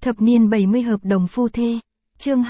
Thập niên 70 hợp đồng phu thê. Chương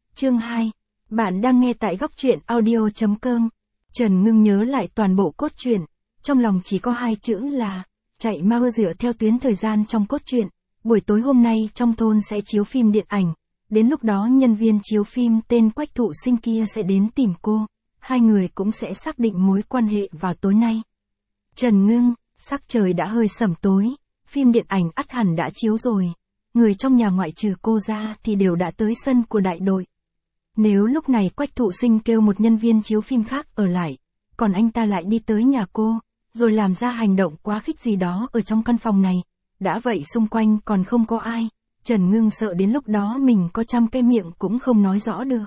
2. Bạn đang nghe tại góc truyện audio.com. Trần Ngưng nhớ lại toàn bộ cốt truyện, trong lòng chỉ có hai chữ là chạy mau. Dựa theo tuyến thời gian trong cốt truyện, buổi tối hôm nay trong thôn sẽ chiếu phim điện ảnh, đến lúc đó nhân viên chiếu phim tên Quách Thụ Sinh kia sẽ đến tìm cô, hai người cũng sẽ xác định mối quan hệ vào tối nay. Trần Ngưng, sắc trời đã hơi sẩm tối, phim điện ảnh ắt hẳn đã chiếu rồi. Người trong nhà ngoại trừ cô ra thì đều đã tới sân của đại đội. Nếu lúc này Quách Thụ Sinh kêu một nhân viên chiếu phim khác ở lại, còn anh ta lại đi tới nhà cô, rồi làm ra hành động quá khích gì đó ở trong căn phòng này, đã vậy xung quanh còn không có ai, Trần Ngưng sợ đến lúc đó mình có trăm cái miệng cũng không nói rõ được.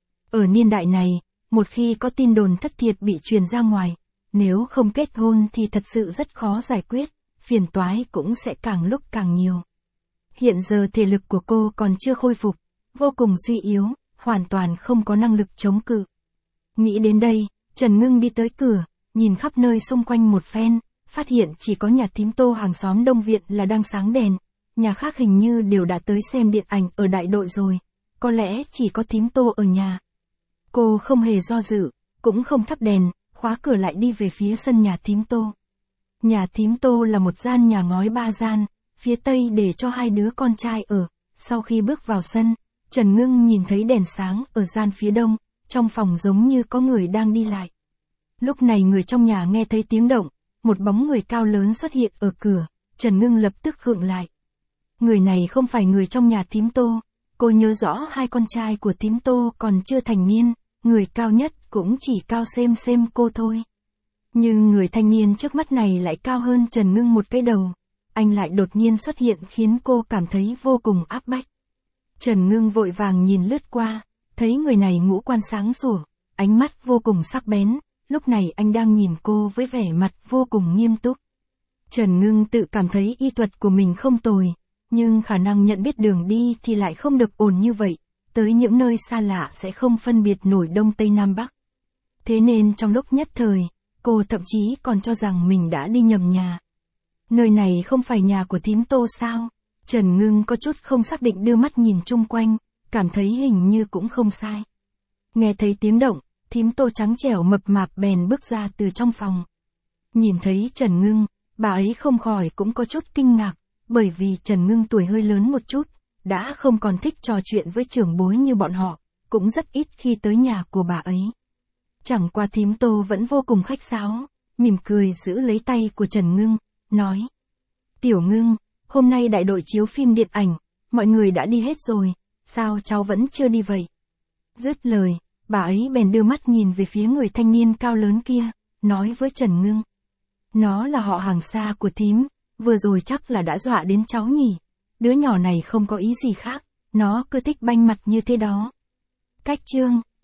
Ở niên đại này, một khi có tin đồn thất thiệt bị truyền ra ngoài, nếu không kết hôn thì thật sự rất khó giải quyết, phiền toái cũng sẽ càng lúc càng nhiều. Hiện giờ thể lực của cô còn chưa khôi phục, vô cùng suy yếu, hoàn toàn không có năng lực chống cự. Nghĩ đến đây, Trần Ngưng đi tới cửa, nhìn khắp nơi xung quanh một phen, phát hiện chỉ có nhà thím Tô hàng xóm Đông Viện là đang sáng đèn, nhà khác hình như đều đã tới xem điện ảnh ở đại đội rồi, có lẽ chỉ có thím Tô ở nhà. Cô không hề do dự, cũng không thắp đèn, khóa cửa lại đi về phía sân nhà thím Tô. Nhà thím Tô là một gian nhà ngói 3 gian, phía tây để cho hai đứa con trai ở. Sau khi bước vào sân, Trần Ngưng nhìn thấy đèn sáng ở gian phía đông, trong phòng giống như có người đang đi lại. Lúc này người trong nhà nghe thấy tiếng động, một bóng người cao lớn xuất hiện ở cửa, Trần Ngưng lập tức khựng lại. Người này không phải người trong nhà thím Tô, cô nhớ rõ hai con trai của thím Tô còn chưa thành niên, người cao nhất cũng chỉ cao xem cô thôi. Nhưng người thanh niên trước mắt này lại cao hơn Trần Ngưng một cái đầu. Anh lại đột nhiên xuất hiện khiến cô cảm thấy vô cùng áp bách. Trần Ngưng vội vàng nhìn lướt qua, thấy người này ngũ quan sáng sủa, ánh mắt vô cùng sắc bén, lúc này anh đang nhìn cô với vẻ mặt vô cùng nghiêm túc. Trần Ngưng tự cảm thấy y thuật của mình không tồi, nhưng khả năng nhận biết đường đi thì lại không được ổn như vậy, tới những nơi xa lạ sẽ không phân biệt nổi Đông Tây Nam Bắc. Thế nên trong lúc nhất thời, cô thậm chí còn cho rằng mình đã đi nhầm nhà. Nơi này không phải nhà của thím Tô sao? Trần Ngưng có chút không xác định đưa mắt nhìn chung quanh, cảm thấy hình như cũng không sai. Nghe thấy tiếng động, thím Tô trắng trẻo mập mạp bèn bước ra từ trong phòng. Nhìn thấy Trần Ngưng, bà ấy không khỏi cũng có chút kinh ngạc, bởi vì Trần Ngưng tuổi hơi lớn một chút, đã không còn thích trò chuyện với trưởng bối như bọn họ, cũng rất ít khi tới nhà của bà ấy. Chẳng qua thím Tô vẫn vô cùng khách sáo, mỉm cười giữ lấy tay của Trần Ngưng, nói: Tiểu Ngưng, hôm nay đại đội chiếu phim điện ảnh, mọi người đã đi hết rồi, sao cháu vẫn chưa đi vậy? Dứt lời, bà ấy bèn đưa mắt nhìn về phía người thanh niên cao lớn kia, nói với Trần Ngưng: Nó là họ hàng xa của thím, vừa rồi chắc là đã dọa đến cháu nhỉ, đứa nhỏ này không có ý gì khác, nó cứ thích banh mặt như thế đó. Cách chương